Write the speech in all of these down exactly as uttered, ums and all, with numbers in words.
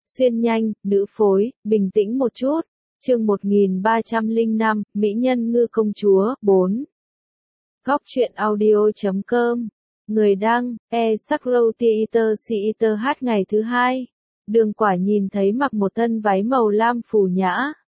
Xuyên nhanh, nữ phối, bình tĩnh một chút. Chương một nghìn ba trăm lẻ năm, Mỹ nhân ngư công chúa, bốn. Góc truyện audio chấm com. Người đăng, e Sakro Theater Theater hát ngày thứ hai. Đường Quả nhìn thấy mặc một thân váy màu lam Phù Nhã.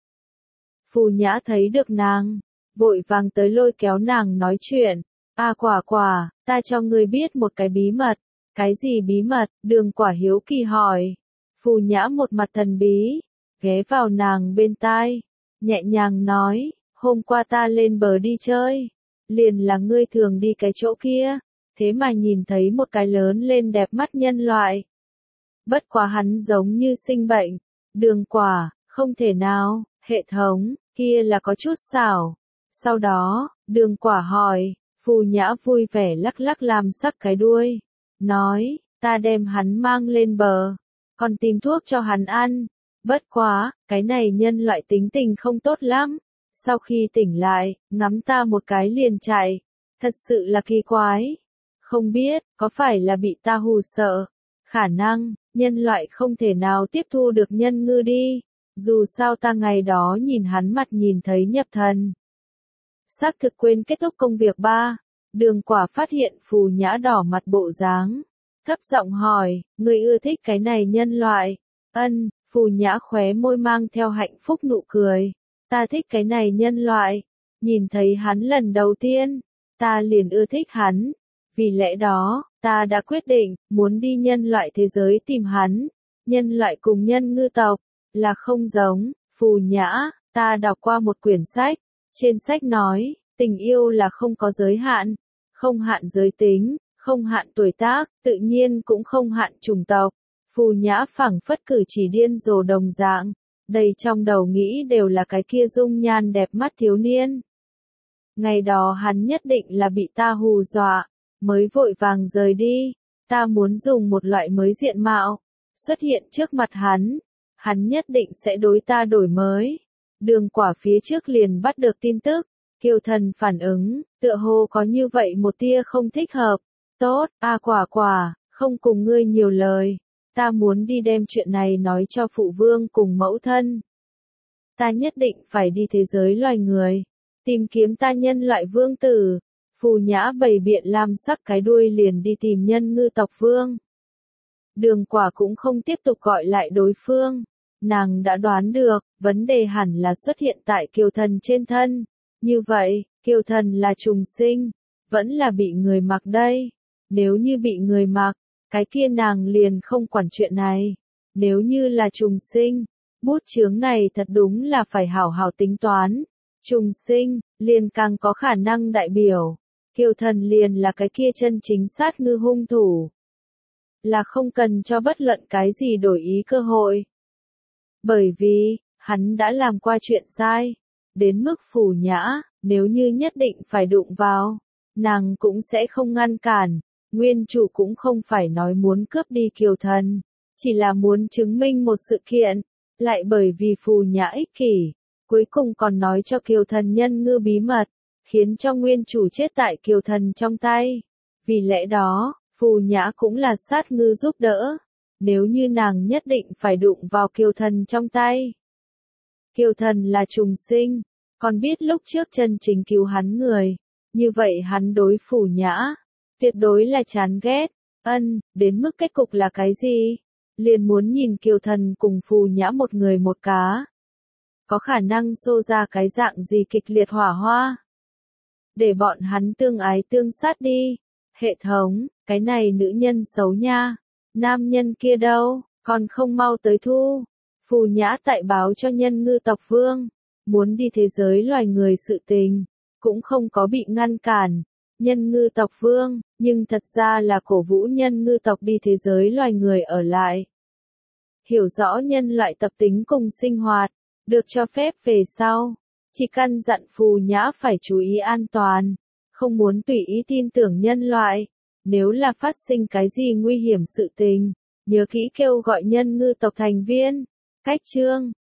Phù Nhã thấy được nàng, vội vàng tới lôi kéo nàng nói chuyện. À Quả Quả, ta cho ngươi biết một cái bí mật. Cái gì bí mật? Đường Quả hiếu kỳ hỏi. Phù Nhã một mặt thần bí, ghé vào nàng bên tai, nhẹ nhàng nói, hôm qua ta lên bờ đi chơi, liền là ngươi thường đi cái chỗ kia, thế mà nhìn thấy một cái lớn lên đẹp mắt nhân loại. Bất quá hắn giống như sinh bệnh. Đường Quả, không thể nào, hệ thống, kia là có chút xảo. Sau đó, Đường Quả hỏi, Phù Nhã vui vẻ lắc lắc làm sắc cái đuôi, nói, ta đem hắn mang lên bờ, còn tìm thuốc cho hắn ăn. Bất quá, cái này nhân loại tính tình không tốt lắm. Sau khi tỉnh lại, ngắm ta một cái liền chạy. Thật sự là kỳ quái. Không biết, có phải là bị ta hù sợ? Khả năng, nhân loại không thể nào tiếp thu được nhân ngư đi. Dù sao ta ngày đó nhìn hắn mặt nhìn thấy nhập thần. Xác thực quên kết thúc công việc ba. Đường Quả phát hiện Phù Nhã đỏ mặt bộ dáng. Thấp giọng hỏi, người ưa thích cái này nhân loại? Ân, Phù Nhã khóe môi mang theo hạnh phúc nụ cười. Ta thích cái này nhân loại. Nhìn thấy hắn lần đầu tiên, ta liền ưa thích hắn. Vì lẽ đó, ta đã quyết định, muốn đi nhân loại thế giới tìm hắn. Nhân loại cùng nhân ngư tộc, là không giống. Phù Nhã, ta đọc qua một quyển sách. Trên sách nói, tình yêu là không có giới hạn. Không hạn giới tính, không hạn tuổi tác, tự nhiên cũng không hạn chủng tộc. Phù Nhã phảng phất cử chỉ điên rồ đồng dạng, đầy trong đầu nghĩ đều là cái kia dung nhan đẹp mắt thiếu niên. Ngày đó hắn nhất định là bị ta hù dọa, mới vội vàng rời đi. Ta muốn dùng một loại mới diện mạo, xuất hiện trước mặt hắn. Hắn nhất định sẽ đối ta đổi mới. Đường Quả phía trước liền bắt được tin tức. Kiều Thần phản ứng, tựa hồ có như vậy một tia không thích hợp. Tốt, a Quả Quả, không cùng ngươi nhiều lời. Ta muốn đi đem chuyện này nói cho phụ vương cùng mẫu thân. Ta nhất định phải đi thế giới loài người, tìm kiếm ta nhân loại vương tử. Phù Nhã bày biện lam sắc cái đuôi liền đi tìm nhân ngư tộc vương. Đường Quả cũng không tiếp tục gọi lại đối phương. Nàng đã đoán được, vấn đề hẳn là xuất hiện tại Kiều Thần trên thân. Như vậy, Kiều Thần là trùng sinh, vẫn là bị người mặc đây. Nếu như bị người mặc, cái kia nàng liền không quản chuyện này. Nếu như là trùng sinh, bút chướng này thật đúng là phải hảo hảo tính toán. Trùng sinh, liền càng có khả năng đại biểu. Kiều Thần liền là cái kia chân chính sát ngư hung thủ. Là không cần cho bất luận cái gì đổi ý cơ hội. Bởi vì, hắn đã làm qua chuyện sai. Đến mức Phù Nhã, nếu như nhất định phải đụng vào, nàng cũng sẽ không ngăn cản. Nguyên chủ cũng không phải nói muốn cướp đi Kiều Thần, chỉ là muốn chứng minh một sự kiện, lại bởi vì Phù Nhã ích kỷ, cuối cùng còn nói cho Kiều Thần nhân ngư bí mật, khiến cho nguyên chủ chết tại Kiều Thần trong tay. Vì lẽ đó, Phù Nhã cũng là sát ngư giúp đỡ, nếu như nàng nhất định phải đụng vào Kiều Thần trong tay. Kiều Thần là trùng sinh, còn biết lúc trước chân chính cứu hắn người, như vậy hắn đối Phù Nhã tuyệt đối là chán ghét. Ân, đến mức kết cục là cái gì? Liền muốn nhìn Kiều Thần cùng Phù Nhã một người một cá. Có khả năng xô ra cái dạng gì kịch liệt hỏa hoa. Để bọn hắn tương ái tương sát đi. Hệ thống, cái này nữ nhân xấu nha. Nam nhân kia đâu, còn không mau tới thu. Phù Nhã tại báo cho nhân ngư tộc vương. Muốn đi thế giới loài người sự tình. Cũng không có bị ngăn cản. Nhân ngư tộc vương, nhưng thật ra là cổ vũ nhân ngư tộc đi thế giới loài người ở lại. Hiểu rõ nhân loại tập tính cùng sinh hoạt, được cho phép về sau. Chỉ căn dặn Phù Nhã phải chú ý an toàn, không muốn tùy ý tin tưởng nhân loại. Nếu là phát sinh cái gì nguy hiểm sự tình, nhớ kỹ kêu gọi nhân ngư tộc thành viên. Cách chương,